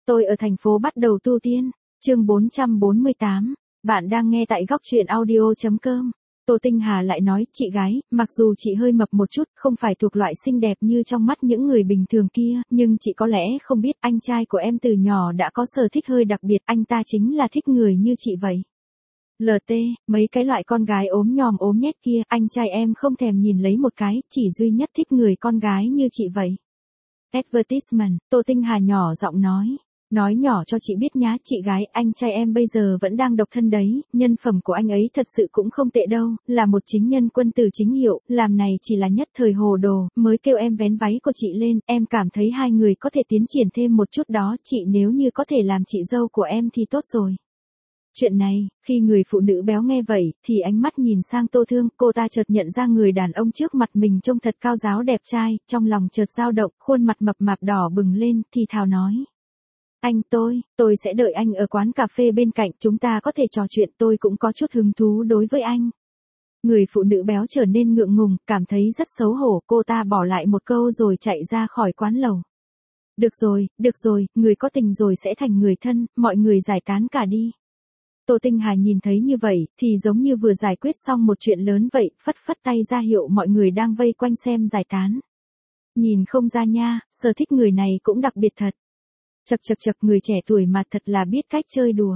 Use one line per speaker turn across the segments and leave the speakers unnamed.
Tôi ở thành phố bắt đầu tu tiên. Chương 448. Bạn đang nghe tại góc truyện audio.com. Tô Tinh Hà lại nói, chị gái, mặc dù chị hơi mập một chút, không phải thuộc loại xinh đẹp như trong mắt những người bình thường kia, nhưng chị có lẽ không biết anh trai của em từ nhỏ đã có sở thích hơi đặc biệt, anh ta chính là thích người như chị vậy. LT, mấy cái loại con gái ốm nhòm ốm nhét kia, anh trai em không thèm nhìn lấy một cái, chỉ duy nhất thích người con gái như chị vậy. Advertisement, Tô Tinh Hà nhỏ giọng nói nhỏ cho chị biết nhá, chị gái, anh trai em bây giờ vẫn đang độc thân đấy, nhân phẩm của anh ấy thật sự cũng không tệ đâu, là một chính nhân quân tử chính hiệu, làm này chỉ là nhất thời hồ đồ, mới kêu em vén váy của chị lên, em cảm thấy hai người có thể tiến triển thêm một chút đó, chị nếu như có thể làm chị dâu của em thì tốt rồi. Chuyện này, khi người phụ nữ béo nghe vậy, thì ánh mắt nhìn sang Tô Thương, cô ta chợt nhận ra người đàn ông trước mặt mình trông thật cao ráo đẹp trai, trong lòng chợt dao động, khuôn mặt mập mạp đỏ bừng lên, thì thào nói. Anh tôi sẽ đợi anh ở quán cà phê bên cạnh, chúng ta có thể trò chuyện, tôi cũng có chút hứng thú đối với anh. Người phụ nữ béo trở nên ngượng ngùng, cảm thấy rất xấu hổ, cô ta bỏ lại một câu rồi chạy ra khỏi quán lẩu. Được rồi, người có tình rồi sẽ thành người thân, mọi người giải tán cả đi. Tô Tinh Hà nhìn thấy như vậy, thì giống như vừa giải quyết xong một chuyện lớn vậy, phất phất tay ra hiệu mọi người đang vây quanh xem giải tán. Nhìn không ra nha, sở thích người này cũng đặc biệt thật. Chậc, người trẻ tuổi mà thật là biết cách chơi đùa.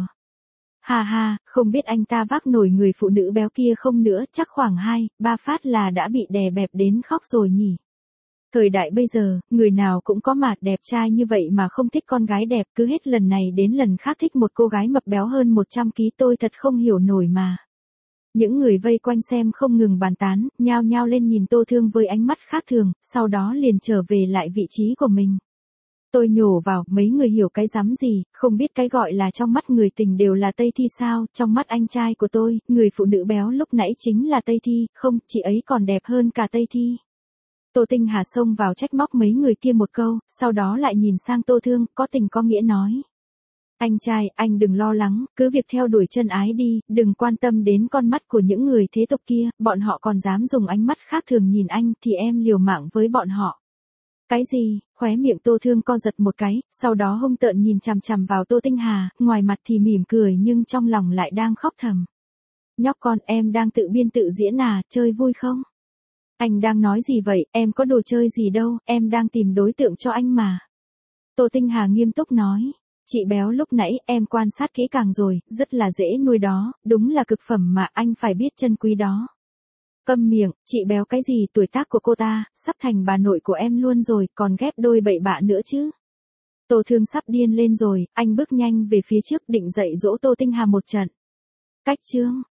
Ha, không biết anh ta vác nổi người phụ nữ béo kia không nữa, chắc khoảng 2-3 phát là đã bị đè bẹp đến khóc rồi nhỉ. Thời đại bây giờ, người nào cũng có mặt đẹp trai như vậy mà không thích con gái đẹp, cứ hết lần này đến lần khác thích một cô gái mập béo hơn 100 kg, tôi thật không hiểu nổi mà. Những người vây quanh xem không ngừng bàn tán, nhao nhao lên nhìn Tô Thương với ánh mắt khác thường, sau đó liền trở về lại vị trí của mình. Tôi nhổ vào, mấy người hiểu cái rắm gì, không biết cái gọi là trong mắt người tình đều là Tây Thi sao, trong mắt anh trai của tôi, người phụ nữ béo lúc nãy chính là Tây Thi, không, chị ấy còn đẹp hơn cả Tây Thi. Tô Tinh Hà xông vào trách móc mấy người kia một câu, sau đó lại nhìn sang Tô Thương, có tình có nghĩa nói. Anh trai, anh đừng lo lắng, cứ việc theo đuổi chân ái đi, đừng quan tâm đến con mắt của những người thế tục kia, bọn họ còn dám dùng ánh mắt khác thường nhìn anh, thì em liều mạng với bọn họ. Cái gì, khóe miệng Tô Thương co giật một cái, sau đó hung tợn nhìn chằm chằm vào Tô Tinh Hà, ngoài mặt thì mỉm cười nhưng trong lòng lại đang khóc thầm. Nhóc con, em đang tự biên tự diễn à, chơi vui không? Anh đang nói gì vậy, em có đồ chơi gì đâu, em đang tìm đối tượng cho anh mà. Tô Tinh Hà nghiêm túc nói, chị béo lúc nãy em quan sát kỹ càng rồi, rất là dễ nuôi đó, đúng là cực phẩm mà anh phải biết trân quý đó. Câm miệng, chị béo cái gì, tuổi tác của cô ta, sắp thành bà nội của em luôn rồi, còn ghép đôi bậy bạ nữa chứ. Tô Thương sắp điên lên rồi, anh bước nhanh về phía trước định dạy dỗ Tô Tinh Hà một trận. Cách chương.